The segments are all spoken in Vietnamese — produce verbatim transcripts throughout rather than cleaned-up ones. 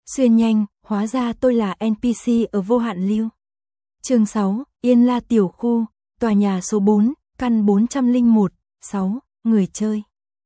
Xuyên nhanh, hóa ra tôi là en pê xê ở Vô Hạn Lưu. Chương sáu, Yên La tiểu khu, tòa nhà số bốn, căn bốn không một, sáu, người chơi.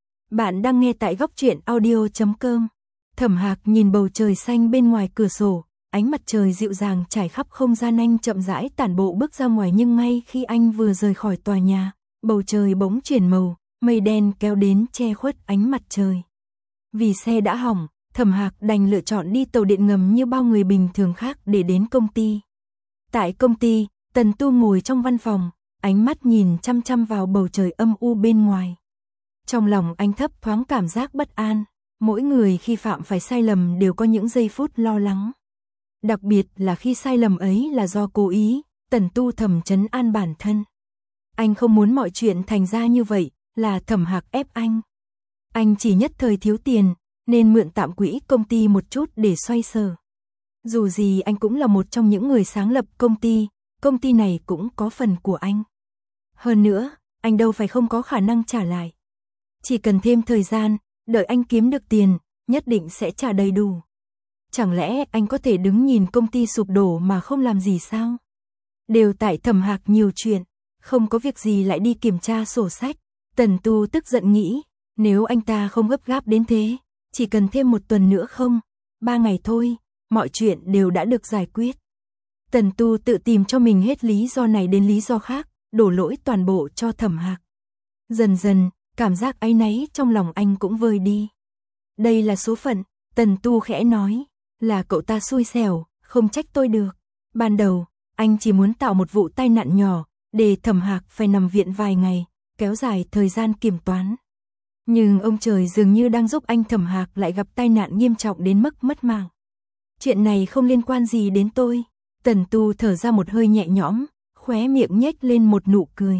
Bạn đang nghe tại góc truyện audio chấm com. Thẩm Hạc nhìn bầu trời xanh bên ngoài cửa sổ, ánh mặt trời dịu dàng trải khắp không gian. Anh chậm rãi tản bộ bước ra ngoài, nhưng ngay khi anh vừa rời khỏi tòa nhà, bầu trời bỗng chuyển màu, mây đen kéo đến che khuất ánh mặt trời. Vì xe đã hỏng, Thẩm Hạc đành lựa chọn đi tàu điện ngầm như bao người bình thường khác để đến công ty. Tại công ty, Tần Tu ngồi trong văn phòng, ánh mắt nhìn chăm chăm vào bầu trời âm u bên ngoài. Trong lòng anh thấp thoáng cảm giác bất an, mỗi người khi phạm phải sai lầm đều có những giây phút lo lắng. Đặc biệt là khi sai lầm ấy là do cố ý, Tần Tu thầm trấn an bản thân. Anh không muốn mọi chuyện thành ra như vậy, là Thẩm Hạc ép anh. Anh chỉ nhất thời thiếu tiền, nên mượn tạm quỹ công ty một chút để xoay sở. Dù gì anh cũng là một trong những người sáng lập công ty, công ty này cũng có phần của anh. Hơn nữa, anh đâu phải không có khả năng trả lại. Chỉ cần thêm thời gian, đợi anh kiếm được tiền, nhất định sẽ trả đầy đủ. Chẳng lẽ anh có thể đứng nhìn công ty sụp đổ mà không làm gì sao? Đều tại Thẩm Hạc nhiều chuyện, không có việc gì lại đi kiểm tra sổ sách. Tần Tu tức giận nghĩ, nếu anh ta không gấp gáp đến thế, chỉ cần thêm một tuần nữa không, ba ngày thôi, mọi chuyện đều đã được giải quyết. Tần Tu tự tìm cho mình hết lý do này đến lý do khác, đổ lỗi toàn bộ cho Thẩm Hạc. Dần dần, cảm giác áy náy trong lòng anh cũng vơi đi. Đây là số phận, Tần Tu khẽ nói, là cậu ta xui xẻo, không trách tôi được. Ban đầu, anh chỉ muốn tạo một vụ tai nạn nhỏ, để Thẩm Hạc phải nằm viện vài ngày, kéo dài thời gian kiểm toán. Nhưng ông trời dường như đang giúp anh. Thẩm Hạc lại gặp tai nạn nghiêm trọng đến mức mất mạng. Chuyện này không liên quan gì đến tôi. Tần Tu thở ra một hơi nhẹ nhõm, khóe miệng nhếch lên một nụ cười.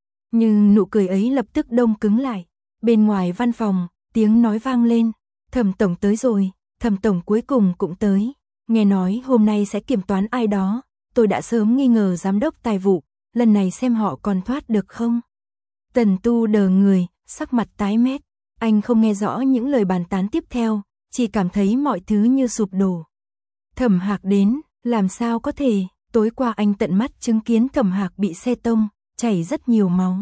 Nhưng nụ cười ấy lập tức đông cứng lại. Bên ngoài văn phòng, tiếng nói vang lên. Thẩm tổng tới rồi, Thẩm tổng cuối cùng cũng tới. Nghe nói hôm nay sẽ kiểm toán ai đó, tôi đã sớm nghi ngờ giám đốc tài vụ, lần này xem họ còn thoát được không. Tần Tu đờ người, sắc mặt tái mét. Anh không nghe rõ những lời bàn tán tiếp theo, chỉ cảm thấy mọi thứ như sụp đổ. Thẩm Hạc đến, làm sao có thể, tối qua anh tận mắt chứng kiến Thẩm Hạc bị xe tông, chảy rất nhiều máu.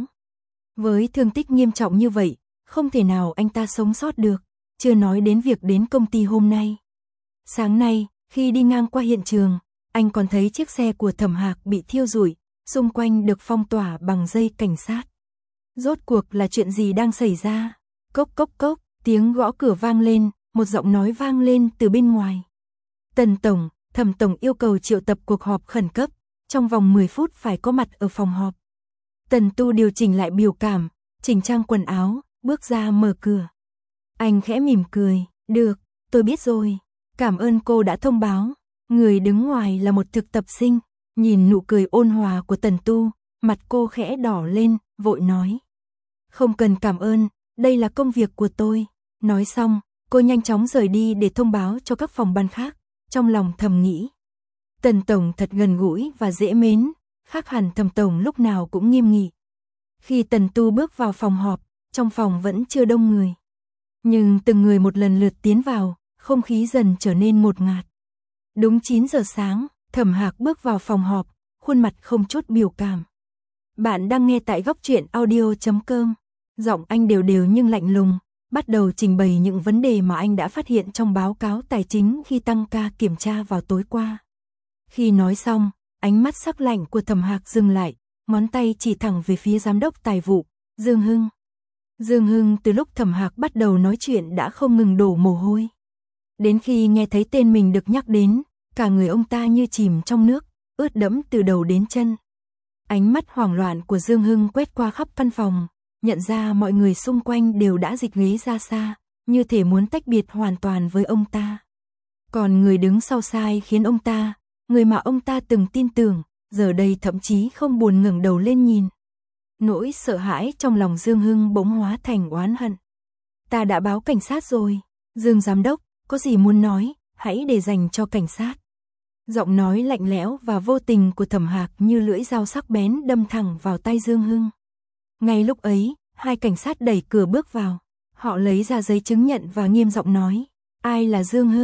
Với thương tích nghiêm trọng như vậy, không thể nào anh ta sống sót được, chưa nói đến việc đến công ty hôm nay. Sáng nay, khi đi ngang qua hiện trường, anh còn thấy chiếc xe của Thẩm Hạc bị thiêu rụi, xung quanh được phong tỏa bằng dây cảnh sát. Rốt cuộc là chuyện gì đang xảy ra? Cốc cốc cốc, tiếng gõ cửa vang lên, một giọng nói vang lên từ bên ngoài. Tần tổng, Thẩm tổng yêu cầu triệu tập cuộc họp khẩn cấp, trong vòng mười phút phải có mặt ở phòng họp. Tần Tu điều chỉnh lại biểu cảm, chỉnh trang quần áo, bước ra mở cửa. Anh khẽ mỉm cười, được, tôi biết rồi, cảm ơn cô đã thông báo. Người đứng ngoài là một thực tập sinh, nhìn nụ cười ôn hòa của Tần Tu, mặt cô khẽ đỏ lên, vội nói. Không cần cảm ơn, đây là công việc của tôi. Nói xong, cô nhanh chóng rời đi để thông báo cho các phòng ban khác, trong lòng thầm nghĩ. Tần tổng thật gần gũi và dễ mến, khác hẳn Thẩm tổng lúc nào cũng nghiêm nghị. Khi Tần Tu bước vào phòng họp, trong phòng vẫn chưa đông người. Nhưng từng người một lần lượt tiến vào, không khí dần trở nên ngột ngạt. Đúng chín giờ sáng, Thẩm Hạc bước vào phòng họp, khuôn mặt không chút biểu cảm. Bạn đang nghe tại góc truyện audio chấm com. Giọng anh đều đều nhưng lạnh lùng, bắt đầu trình bày những vấn đề mà anh đã phát hiện trong báo cáo tài chính khi tăng ca kiểm tra vào tối qua. Khi nói xong, ánh mắt sắc lạnh của Thẩm Hạc dừng lại, ngón tay chỉ thẳng về phía giám đốc tài vụ, Dương Hưng. Dương Hưng từ lúc Thẩm Hạc bắt đầu nói chuyện đã không ngừng đổ mồ hôi. Đến khi nghe thấy tên mình được nhắc đến, cả người ông ta như chìm trong nước, ướt đẫm từ đầu đến chân. Ánh mắt hoảng loạn của Dương Hưng quét qua khắp căn phòng, nhận ra mọi người xung quanh đều đã dịch ghế ra xa, như thể muốn tách biệt hoàn toàn với ông ta. Còn người đứng sau sai khiến ông ta, người mà ông ta từng tin tưởng, giờ đây thậm chí không buồn ngẩng đầu lên nhìn. Nỗi sợ hãi trong lòng Dương Hưng bỗng hóa thành oán hận. Ta đã báo cảnh sát rồi, Dương giám đốc, có gì muốn nói, hãy để dành cho cảnh sát. Giọng nói lạnh lẽo và vô tình của Thẩm Hạc như lưỡi dao sắc bén đâm thẳng vào tay Dương Hưng. Ngay lúc ấy, hai cảnh sát đẩy cửa bước vào. Họ lấy ra giấy chứng nhận và nghiêm giọng nói, ai là Dương Hưng,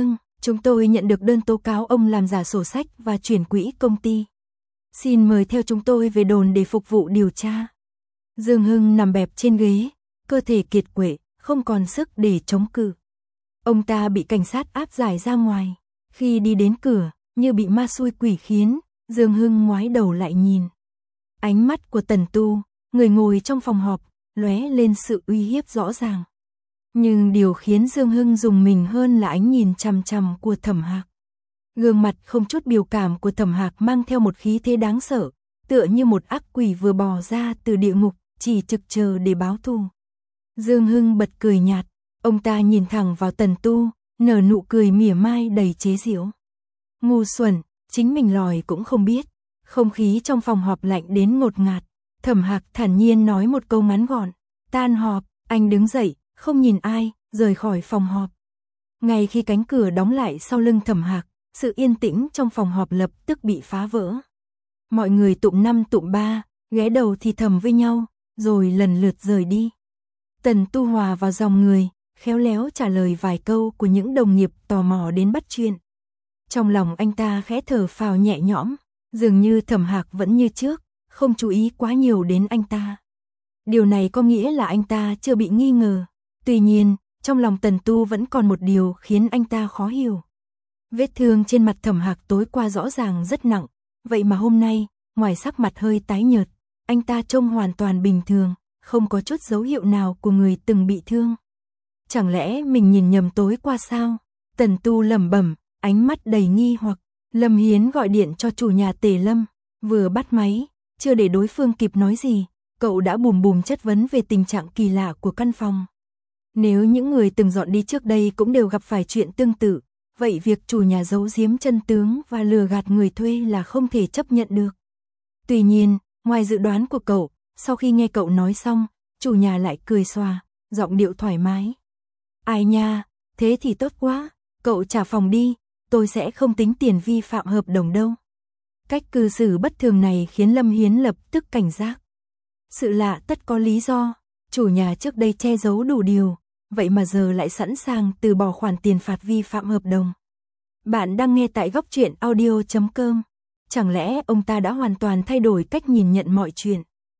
Chúng tôi nhận được đơn tố cáo ông làm giả sổ sách và chuyển quỹ công ty. Xin mời theo chúng tôi về đồn để phục vụ điều tra. Dương Hưng nằm bẹp trên ghế, cơ thể kiệt quệ, không còn sức để chống cự. Ông ta bị cảnh sát áp giải ra ngoài. Khi đi đến cửa, như bị ma xui quỷ khiến, Dương Hưng ngoái đầu lại nhìn. Ánh mắt của Tần Tu, người ngồi trong phòng họp, lóe lên sự uy hiếp rõ ràng. Nhưng điều khiến Dương Hưng rùng mình hơn là ánh nhìn chằm chằm của Thẩm Hạc. Gương mặt không chút biểu cảm của Thẩm Hạc mang theo một khí thế đáng sợ, tựa như một ác quỷ vừa bò ra từ địa ngục, chỉ trực chờ để báo thù. Dương Hưng bật cười nhạt, ông ta nhìn thẳng vào Tần Tu, nở nụ cười mỉa mai đầy chế giễu. Ngu xuẩn, chính mình lòi cũng không biết. Không khí trong phòng họp lạnh đến ngột ngạt. Thẩm Hạc thản nhiên nói một câu ngắn gọn. Tan họp, anh đứng dậy, không nhìn ai, rời khỏi phòng họp. Ngay khi cánh cửa đóng lại sau lưng Thẩm Hạc, sự yên tĩnh trong phòng họp lập tức bị phá vỡ. Mọi người tụm năm tụm ba, ghé đầu thì thầm với nhau, rồi lần lượt rời đi. Tần Tu hòa vào dòng người, khéo léo trả lời vài câu của những đồng nghiệp tò mò đến bắt chuyện. Trong lòng anh ta khẽ thở phào nhẹ nhõm, dường như Thẩm Hạc vẫn như trước, không chú ý quá nhiều đến anh ta. Điều này có nghĩa là anh ta chưa bị nghi ngờ. Tuy nhiên, trong lòng Tần Tu vẫn còn một điều khiến anh ta khó hiểu. Vết thương trên mặt Thẩm Hạc tối qua rõ ràng rất nặng, vậy mà hôm nay, ngoài sắc mặt hơi tái nhợt, anh ta trông hoàn toàn bình thường, không có chút dấu hiệu nào của người từng bị thương. Chẳng lẽ mình nhìn nhầm tối qua sao? Tần Tu lẩm bẩm, ánh mắt đầy nghi hoặc. Lâm Hiến gọi điện cho chủ nhà Tề Lâm, vừa bắt máy, chưa để đối phương kịp nói gì, cậu đã bùm bùm chất vấn về tình trạng kỳ lạ của căn phòng. Nếu những người từng dọn đi trước đây cũng đều gặp phải chuyện tương tự, vậy việc chủ nhà giấu giếm chân tướng và lừa gạt người thuê là không thể chấp nhận được. Tuy nhiên, ngoài dự đoán của cậu, sau khi nghe cậu nói xong, chủ nhà lại cười xòa, giọng điệu thoải mái. Ai nha, thế thì tốt quá, cậu trả phòng đi, tôi sẽ không tính tiền vi phạm hợp đồng đâu. Cách cư xử bất thường này khiến Lâm Hiến lập tức cảnh giác. Sự lạ tất có lý do, chủ nhà trước đây che giấu đủ điều, vậy mà giờ lại sẵn sàng từ bỏ khoản tiền phạt vi phạm hợp đồng. Bạn đang nghe tại góc truyện audio chấm com. Chẳng lẽ ông ta đã hoàn toàn thay đổi cách nhìn nhận mọi chuyện?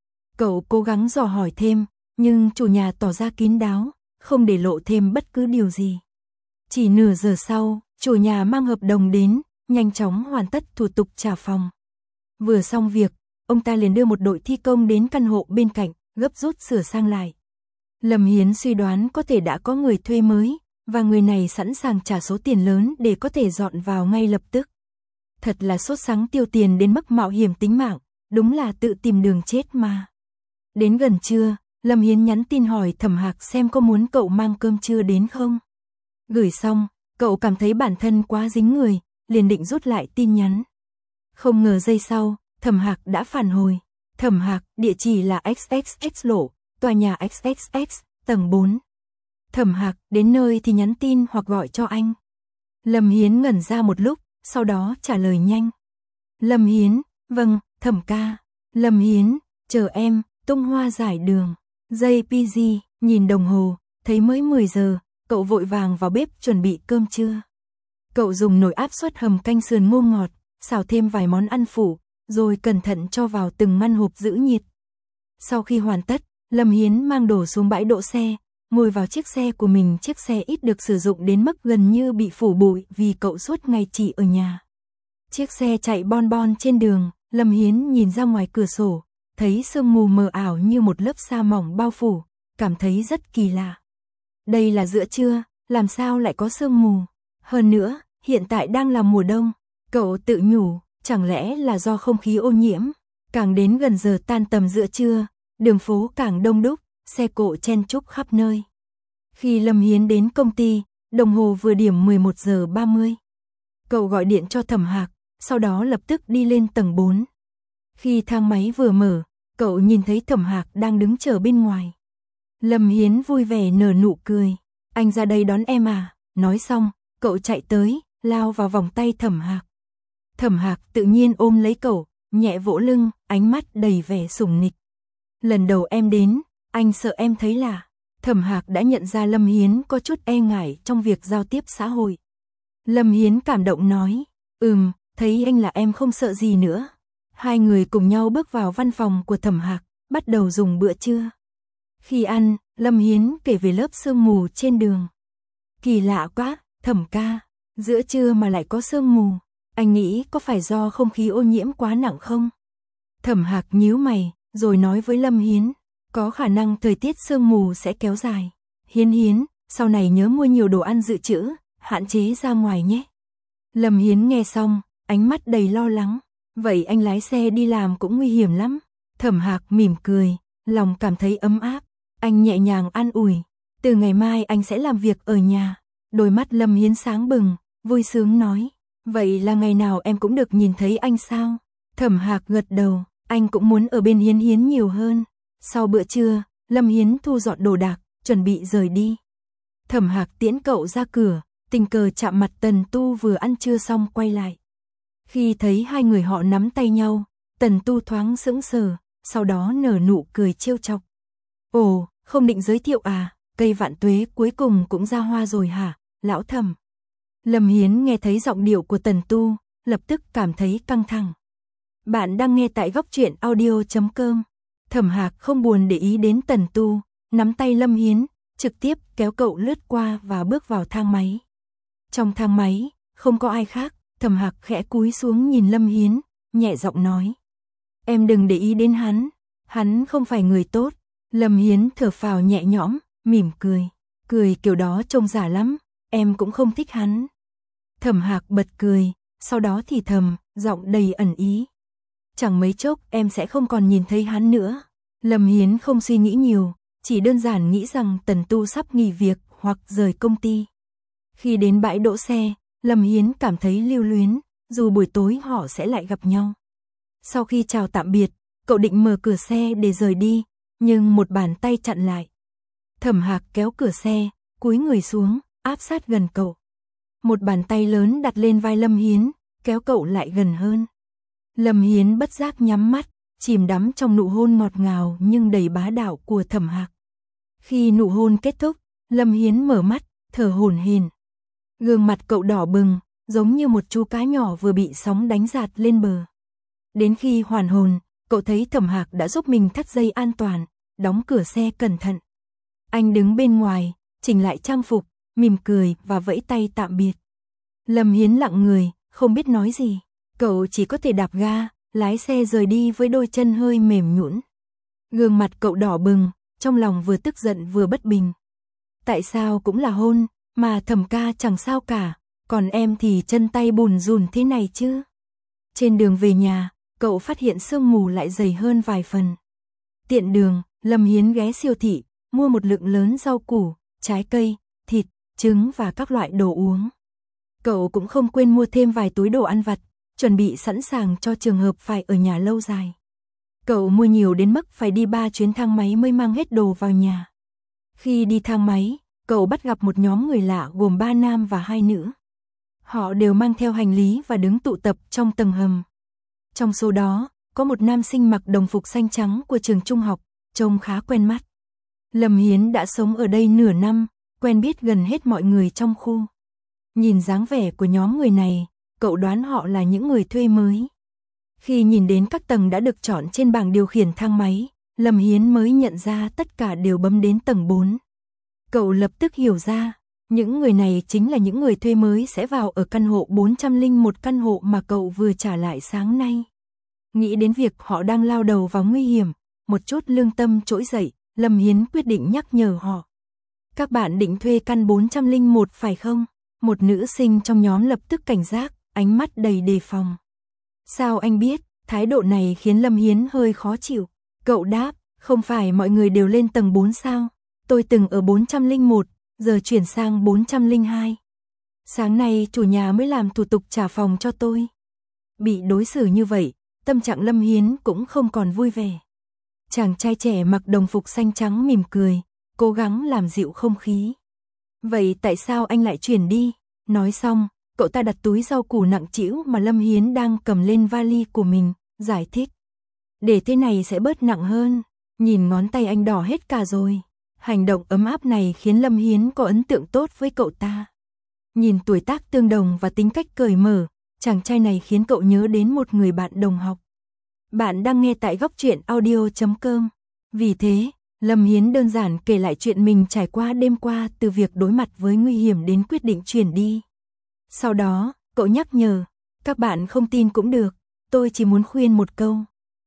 Cậu cố gắng dò hỏi thêm, nhưng chủ nhà tỏ ra kín đáo, không để lộ thêm bất cứ điều gì. Chỉ nửa giờ sau, chủ nhà mang hợp đồng đến, nhanh chóng hoàn tất thủ tục trả phòng. Vừa xong việc, ông ta liền đưa một đội thi công đến căn hộ bên cạnh, gấp rút sửa sang lại. Lâm Hiến suy đoán có thể đã có người thuê mới, và người này sẵn sàng trả số tiền lớn để có thể dọn vào ngay lập tức. Thật là sốt sắng tiêu tiền đến mức mạo hiểm tính mạng, đúng là tự tìm đường chết mà. Đến gần trưa, Lâm Hiến nhắn tin hỏi Thẩm Hạc xem có muốn cậu mang cơm trưa đến không. Gửi xong, cậu cảm thấy bản thân quá dính người, liền định rút lại tin nhắn. Không ngờ giây sau, Thẩm Hạc đã phản hồi. Thẩm Hạc, địa chỉ là ích ích ích lộ, tòa nhà ích ích ích, tầng bốn. Thẩm Hạc, đến nơi thì nhắn tin hoặc gọi cho anh. Lâm Hiến ngẩn ra một lúc, sau đó trả lời nhanh. Lâm Hiến, vâng, Thẩm ca. Lâm Hiến, chờ em, tung hoa giải đường. gi pê giê, nhìn đồng hồ, thấy mới mười giờ, cậu vội vàng vào bếp chuẩn bị cơm trưa. Cậu dùng nồi áp suất hầm canh sườn ngô ngọt, xào thêm vài món ăn phụ, rồi cẩn thận cho vào từng ngăn hộp giữ nhiệt. Sau khi hoàn tất, Lâm Hiến mang đồ xuống bãi đỗ xe, ngồi vào chiếc xe của mình. Chiếc xe ít được sử dụng đến mức gần như bị phủ bụi vì cậu suốt ngày chỉ ở nhà. Chiếc xe chạy bon bon trên đường, Lâm Hiến nhìn ra ngoài cửa sổ, thấy sương mù mờ ảo như một lớp sa mỏng bao phủ, cảm thấy rất kỳ lạ. Đây là giữa trưa, làm sao lại có sương mù? Hơn nữa, hiện tại đang là mùa đông, cậu tự nhủ, chẳng lẽ là do không khí ô nhiễm? Càng đến gần giờ tan tầm giữa trưa, đường phố càng đông đúc, xe cộ chen chúc khắp nơi. Khi Lâm Hiến đến công ty, đồng hồ vừa điểm mười một giờ ba mươi. Cậu gọi điện cho Thẩm Hạc, sau đó lập tức đi lên tầng bốn. Khi thang máy vừa mở, cậu nhìn thấy Thẩm Hạc đang đứng chờ bên ngoài. Lâm Hiến vui vẻ nở nụ cười. Anh ra đây đón em à? Nói xong, cậu chạy tới, lao vào vòng tay Thẩm Hạc. Thẩm Hạc tự nhiên ôm lấy cậu, nhẹ vỗ lưng, ánh mắt đầy vẻ sủng nịch. Lần đầu em đến, anh sợ em thấy lạ. Thẩm Hạc đã nhận ra Lâm Hiến có chút e ngại trong việc giao tiếp xã hội. Lâm Hiến cảm động nói, ừm, thấy anh là em không sợ gì nữa. Hai người cùng nhau bước vào văn phòng của Thẩm Hạc, bắt đầu dùng bữa trưa. Khi ăn, Lâm Hiến kể về lớp sương mù trên đường. Kỳ lạ quá, Thẩm ca, giữa trưa mà lại có sương mù, anh nghĩ có phải do không khí ô nhiễm quá nặng không? Thẩm Hạc nhíu mày, rồi nói với Lâm Hiến, có khả năng thời tiết sương mù sẽ kéo dài. Hiến Hiến, sau này nhớ mua nhiều đồ ăn dự trữ, hạn chế ra ngoài nhé. Lâm Hiến nghe xong, ánh mắt đầy lo lắng, vậy anh lái xe đi làm cũng nguy hiểm lắm. Thẩm Hạc mỉm cười, lòng cảm thấy ấm áp, anh nhẹ nhàng an ủi, từ ngày mai anh sẽ làm việc ở nhà. Đôi mắt Lâm Hiến sáng bừng, vui sướng nói, vậy là ngày nào em cũng được nhìn thấy anh sao? Thẩm Hạc gật đầu, anh cũng muốn ở bên Hiến Hiến nhiều hơn. Sau bữa trưa, Lâm Hiến thu dọn đồ đạc, chuẩn bị rời đi. Thẩm Hạc tiễn cậu ra cửa, tình cờ chạm mặt Tần Tu vừa ăn trưa xong quay lại. Khi thấy hai người họ nắm tay nhau, Tần Tu thoáng sững sờ, sau đó nở nụ cười trêu chọc. Ồ, không định giới thiệu à, cây vạn tuế cuối cùng cũng ra hoa rồi hả, lão Thẩm? Lâm Hiến nghe thấy giọng điệu của Tần Tu, lập tức cảm thấy căng thẳng. Bạn đang nghe tại góc truyện audio chấm com. Thẩm Hạc không buồn để ý đến Tần Tu, nắm tay Lâm Hiến, trực tiếp kéo cậu lướt qua và bước vào thang máy. Trong thang máy, không có ai khác, Thẩm Hạc khẽ cúi xuống nhìn Lâm Hiến, nhẹ giọng nói. Em đừng để ý đến hắn, hắn không phải người tốt. Lâm Hiến thở phào nhẹ nhõm, mỉm cười, cười kiểu đó trông giả lắm, em cũng không thích hắn. Thẩm Hạc bật cười, sau đó thì thầm, giọng đầy ẩn ý. Chẳng mấy chốc em sẽ không còn nhìn thấy hắn nữa. Lâm Hiến không suy nghĩ nhiều, chỉ đơn giản nghĩ rằng Tần Tu sắp nghỉ việc hoặc rời công ty. Khi đến bãi đỗ xe, Lâm Hiến cảm thấy lưu luyến, dù buổi tối họ sẽ lại gặp nhau. Sau khi chào tạm biệt, cậu định mở cửa xe để rời đi, nhưng một bàn tay chặn lại. Thẩm Hạc kéo cửa xe, cúi người xuống, áp sát gần cậu. Một bàn tay lớn đặt lên vai Lâm Hiến, kéo cậu lại gần hơn. Lâm Hiến bất giác nhắm mắt, chìm đắm trong nụ hôn ngọt ngào nhưng đầy bá đạo của Thẩm Hạc. Khi nụ hôn kết thúc, Lâm Hiến mở mắt, thở hổn hển. Gương mặt cậu đỏ bừng, giống như một chú cá nhỏ vừa bị sóng đánh giạt lên bờ. Đến khi hoàn hồn, cậu thấy Thẩm Hạc đã giúp mình thắt dây an toàn, đóng cửa xe cẩn thận. Anh đứng bên ngoài, chỉnh lại trang phục, mỉm cười và vẫy tay tạm biệt. Lâm Hiến lặng người, không biết nói gì. Cậu chỉ có thể đạp ga, lái xe rời đi với đôi chân hơi mềm nhũn. Gương mặt cậu đỏ bừng, trong lòng vừa tức giận vừa bất bình. Tại sao cũng là hôn, mà Thẩm ca chẳng sao cả, còn em thì chân tay bùn rùn thế này chứ? Trên đường về nhà, cậu phát hiện sương mù lại dày hơn vài phần. Tiện đường, Lâm Hiến ghé siêu thị, mua một lượng lớn rau củ, trái cây, thịt, trứng và các loại đồ uống. Cậu cũng không quên mua thêm vài túi đồ ăn vặt, chuẩn bị sẵn sàng cho trường hợp phải ở nhà lâu dài. Cậu mua nhiều đến mức phải đi ba chuyến thang máy mới mang hết đồ vào nhà. Khi đi thang máy, cậu bắt gặp một nhóm người lạ gồm ba nam và hai nữ. Họ đều mang theo hành lý và đứng tụ tập trong tầng hầm. Trong số đó, có một nam sinh mặc đồng phục xanh trắng của trường trung học, trông khá quen mắt. Lâm Hiến đã sống ở đây nửa năm, quen biết gần hết mọi người trong khu. Nhìn dáng vẻ của nhóm người này, cậu đoán họ là những người thuê mới. Khi nhìn đến các tầng đã được chọn trên bảng điều khiển thang máy, Lâm Hiến mới nhận ra tất cả đều bấm đến tầng bốn. Cậu lập tức hiểu ra, những người này chính là những người thuê mới sẽ vào ở căn hộ bốn trăm lẻ một, căn hộ mà cậu vừa trả lại sáng nay. Nghĩ đến việc họ đang lao đầu vào nguy hiểm, một chút lương tâm trỗi dậy, Lâm Hiến quyết định nhắc nhở họ. Các bạn định thuê căn bốn trăm lẻ một phải không? Một nữ sinh trong nhóm lập tức cảnh giác, ánh mắt đầy đề phòng. Sao anh biết? Thái độ này khiến Lâm Hiến hơi khó chịu. Cậu đáp, không phải mọi người đều lên tầng bốn sao? Tôi từng ở bốn trăm lẻ một, giờ chuyển sang bốn trăm lẻ hai. Sáng nay chủ nhà mới làm thủ tục trả phòng cho tôi. Bị đối xử như vậy, tâm trạng Lâm Hiến cũng không còn vui vẻ. Chàng trai trẻ mặc đồng phục xanh trắng mỉm cười, cố gắng làm dịu không khí. Vậy tại sao anh lại chuyển đi? Nói xong, cậu ta đặt túi rau củ nặng trĩu mà Lâm Hiến đang cầm lên vali của mình, giải thích. Để thế này sẽ bớt nặng hơn, nhìn ngón tay anh đỏ hết cả rồi. Hành động ấm áp này khiến Lâm Hiến có ấn tượng tốt với cậu ta. Nhìn tuổi tác tương đồng và tính cách cởi mở, chàng trai này khiến cậu nhớ đến một người bạn đồng học. Bạn đang nghe tại góc truyện audio chấm com. Vì thế, Lâm Hiến đơn giản kể lại chuyện mình trải qua đêm qua, từ việc đối mặt với nguy hiểm đến quyết định chuyển đi. Sau đó, cậu nhắc nhở, các bạn không tin cũng được, tôi chỉ muốn khuyên một câu.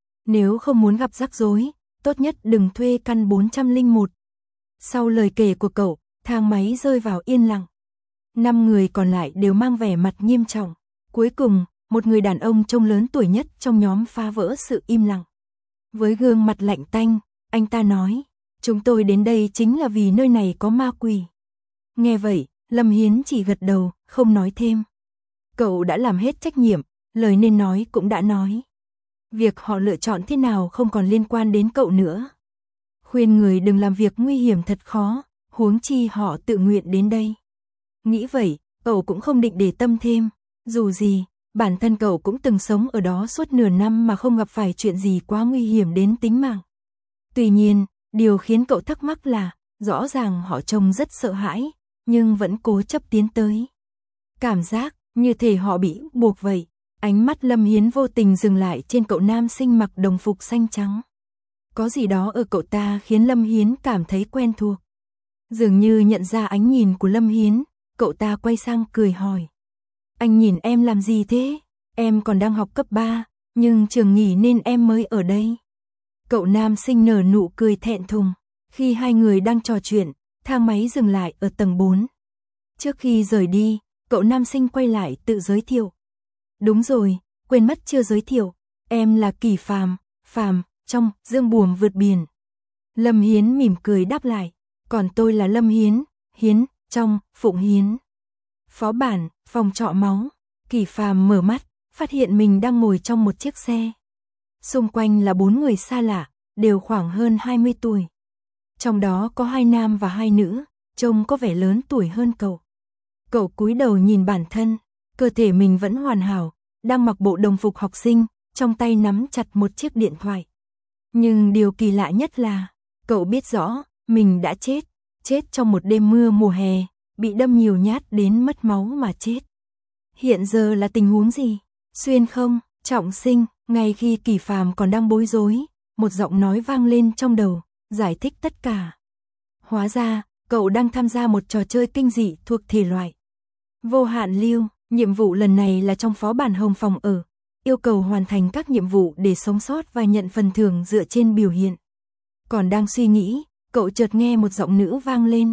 Nếu không muốn gặp rắc rối, tốt nhất đừng thuê căn bốn trăm lẻ một. Sau lời kể của cậu, thang máy rơi vào yên lặng. Năm người còn lại đều mang vẻ mặt nghiêm trọng. Cuối cùng, một người đàn ông trông lớn tuổi nhất trong nhóm phá vỡ sự im lặng. Với gương mặt lạnh tanh, anh ta nói, chúng tôi đến đây chính là vì nơi này có ma quỷ. Nghe vậy, Lâm Hiến chỉ gật đầu, không nói thêm. Cậu đã làm hết trách nhiệm, lời nên nói cũng đã nói. Việc họ lựa chọn thế nào không còn liên quan đến cậu nữa. Khuyên người đừng làm việc nguy hiểm thật khó, huống chi họ tự nguyện đến đây. Nghĩ vậy, cậu cũng không định để tâm thêm. Dù gì, bản thân cậu cũng từng sống ở đó suốt nửa năm mà không gặp phải chuyện gì quá nguy hiểm đến tính mạng. Tuy nhiên, điều khiến cậu thắc mắc là, rõ ràng họ trông rất sợ hãi, nhưng vẫn cố chấp tiến tới. Cảm giác như thể họ bị buộc vậy. Ánh mắt Lâm Hiến vô tình dừng lại trên cậu nam sinh mặc đồng phục xanh trắng. Có gì đó ở cậu ta khiến Lâm Hiến cảm thấy quen thuộc. Dường như nhận ra ánh nhìn của Lâm Hiến, cậu ta quay sang cười hỏi. Anh nhìn em làm gì thế? Em còn đang học cấp ba, nhưng trường nghỉ nên em mới ở đây. Cậu nam sinh nở nụ cười thẹn thùng. Khi hai người đang trò chuyện, thang máy dừng lại ở tầng bốn. Trước khi rời đi, cậu nam sinh quay lại tự giới thiệu. Đúng rồi, quên mất chưa giới thiệu, em là Kỳ Phàm, Phàm, trong Dương Buồm Vượt Biển. Lâm Hiến mỉm cười đáp lại, còn tôi là Lâm Hiến, Hiến, trong Phụng Hiến. Phó bản, phòng trọ máu. Kỳ Phàm mở mắt, phát hiện mình đang ngồi trong một chiếc xe. Xung quanh là bốn người xa lạ, đều khoảng hơn hai mươi tuổi. Trong đó có hai nam và hai nữ, trông có vẻ lớn tuổi hơn cậu. Cậu cúi đầu nhìn bản thân, cơ thể mình vẫn hoàn hảo, đang mặc bộ đồng phục học sinh, trong tay nắm chặt một chiếc điện thoại. Nhưng điều kỳ lạ nhất là, cậu biết rõ, mình đã chết, chết trong một đêm mưa mùa hè, bị đâm nhiều nhát đến mất máu mà chết. Hiện giờ là tình huống gì? Xuyên không, trọng sinh, ngay khi Kỳ Phàm còn đang bối rối, một giọng nói vang lên trong đầu, giải thích tất cả. Hóa ra, cậu đang tham gia một trò chơi kinh dị thuộc thể loại Vô Hạn Lưu. Nhiệm vụ lần này là trong phó bản Hồng Phòng ở, yêu cầu hoàn thành các nhiệm vụ để sống sót và nhận phần thưởng dựa trên biểu hiện. Còn đang suy nghĩ, cậu chợt nghe một giọng nữ vang lên.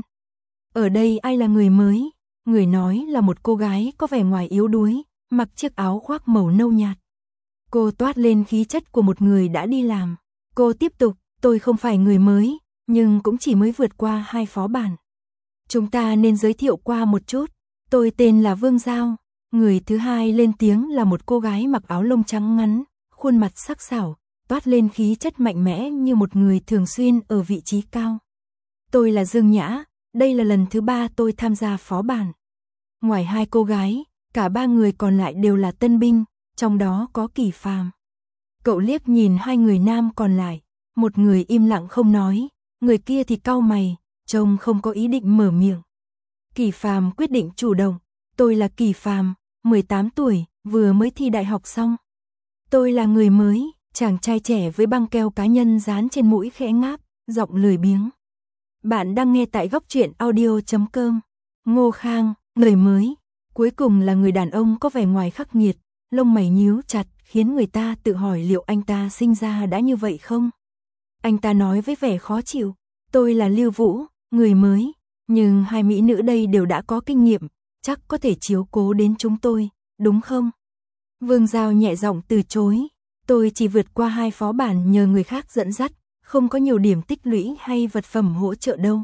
Ở đây ai là người mới? Người nói là một cô gái có vẻ ngoài yếu đuối, mặc chiếc áo khoác màu nâu nhạt. Cô toát lên khí chất của một người đã đi làm. Cô tiếp tục, tôi không phải người mới, nhưng cũng chỉ mới vượt qua hai phó bản. Chúng ta nên giới thiệu qua một chút. Tôi tên là Vương Giao. Người thứ hai lên tiếng là một cô gái mặc áo lông trắng ngắn, khuôn mặt sắc sảo, toát lên khí chất mạnh mẽ như một người thường xuyên ở vị trí cao. Tôi là Dương Nhã, đây là lần thứ ba tôi tham gia phó bản. Ngoài hai cô gái, cả ba người còn lại đều là tân binh, trong đó có Kỳ Phàm. Cậu liếc nhìn hai người nam còn lại, một người im lặng không nói, người kia thì cau mày, trông không có ý định mở miệng. Kỳ Phàm quyết định chủ động, tôi là Kỳ Phàm, mười tám tuổi, vừa mới thi đại học xong. Tôi là người mới, chàng trai trẻ với băng keo cá nhân dán trên mũi khẽ ngáp, giọng lười biếng. Bạn đang nghe tại góc truyện audio chấm com. Ngô Khang, người mới, cuối cùng là người đàn ông có vẻ ngoài khắc nghiệt, lông mày nhíu chặt, khiến người ta tự hỏi liệu anh ta sinh ra đã như vậy không? Anh ta nói với vẻ khó chịu, tôi là Lưu Vũ, người mới, nhưng hai mỹ nữ đây đều đã có kinh nghiệm, chắc có thể chiếu cố đến chúng tôi, đúng không? Vương Giao nhẹ giọng từ chối, tôi chỉ vượt qua hai phó bản nhờ người khác dẫn dắt, không có nhiều điểm tích lũy hay vật phẩm hỗ trợ đâu.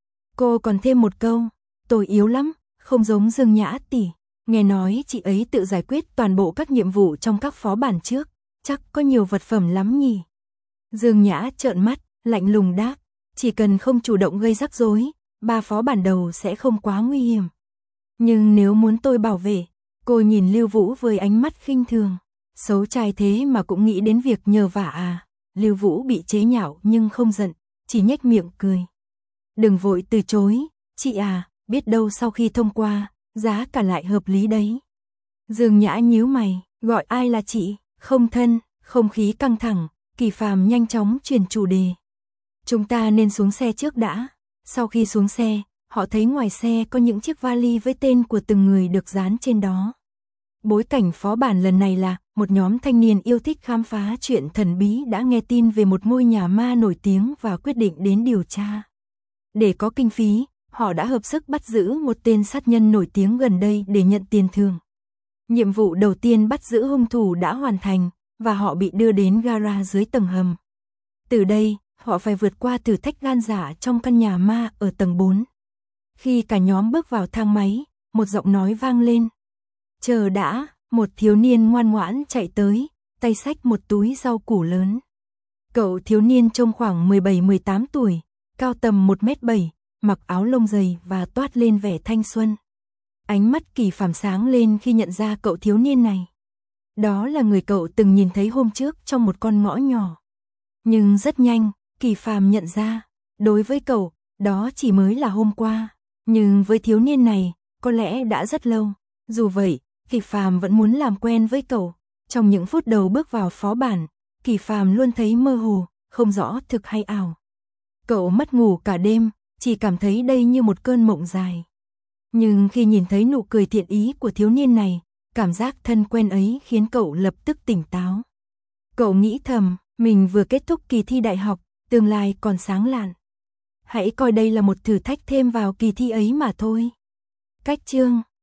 Cô còn thêm một câu, tôi yếu lắm, không giống Dương Nhã tỷ, nghe nói chị ấy tự giải quyết toàn bộ các nhiệm vụ trong các phó bản trước, chắc có nhiều vật phẩm lắm nhỉ. Dương Nhã trợn mắt, lạnh lùng đáp, chỉ cần không chủ động gây rắc rối, ba phó bản đầu sẽ không quá nguy hiểm. Nhưng nếu muốn tôi bảo vệ, cô nhìn Lưu Vũ với ánh mắt khinh thường, xấu trai thế mà cũng nghĩ đến việc nhờ vả à. Lưu Vũ bị chế nhạo nhưng không giận, chỉ nhếch miệng cười. Đừng vội từ chối, chị à, biết đâu sau khi thông qua, giá cả lại hợp lý đấy. Dương Nhã nhíu mày, gọi ai là chị, không thân, không khí căng thẳng, Kỳ Phàm nhanh chóng chuyển chủ đề. Chúng ta nên xuống xe trước đã. Sau khi xuống xe, họ thấy ngoài xe có những chiếc vali với tên của từng người được dán trên đó. Bối cảnh phó bản lần này là một nhóm thanh niên yêu thích khám phá chuyện thần bí đã nghe tin về một ngôi nhà ma nổi tiếng và quyết định đến điều tra. Để có kinh phí, họ đã hợp sức bắt giữ một tên sát nhân nổi tiếng gần đây để nhận tiền thưởng. Nhiệm vụ đầu tiên bắt giữ hung thủ đã hoàn thành, và họ bị đưa đến gara dưới tầng hầm. Từ đây, họ phải vượt qua thử thách gan dạ trong căn nhà ma ở tầng bốn. Khi cả nhóm bước vào thang máy, một giọng nói vang lên. Chờ đã, một thiếu niên ngoan ngoãn chạy tới, tay xách một túi rau củ lớn. Cậu thiếu niên trông khoảng mười bảy mười tám tuổi, cao tầm một mét bảy, mặc áo lông dày và toát lên vẻ thanh xuân. Ánh mắt Kỳ Phàm sáng lên khi nhận ra cậu thiếu niên này. Đó là người cậu từng nhìn thấy hôm trước trong một con ngõ nhỏ. Nhưng rất nhanh, Kỳ Phàm nhận ra, đối với cậu, đó chỉ mới là hôm qua. Nhưng với thiếu niên này, có lẽ đã rất lâu. Dù vậy, Kỳ Phàm vẫn muốn làm quen với cậu. Trong những phút đầu bước vào phó bản, Kỳ Phàm luôn thấy mơ hồ, không rõ thực hay ảo. Cậu mất ngủ cả đêm, chỉ cảm thấy đây như một cơn mộng dài. Nhưng khi nhìn thấy nụ cười thiện ý của thiếu niên này, cảm giác thân quen ấy khiến cậu lập tức tỉnh táo. Cậu nghĩ thầm, mình vừa kết thúc kỳ thi đại học, tương lai còn sáng lạn. Hãy coi đây là một thử thách thêm vào kỳ thi ấy mà thôi. Cách chương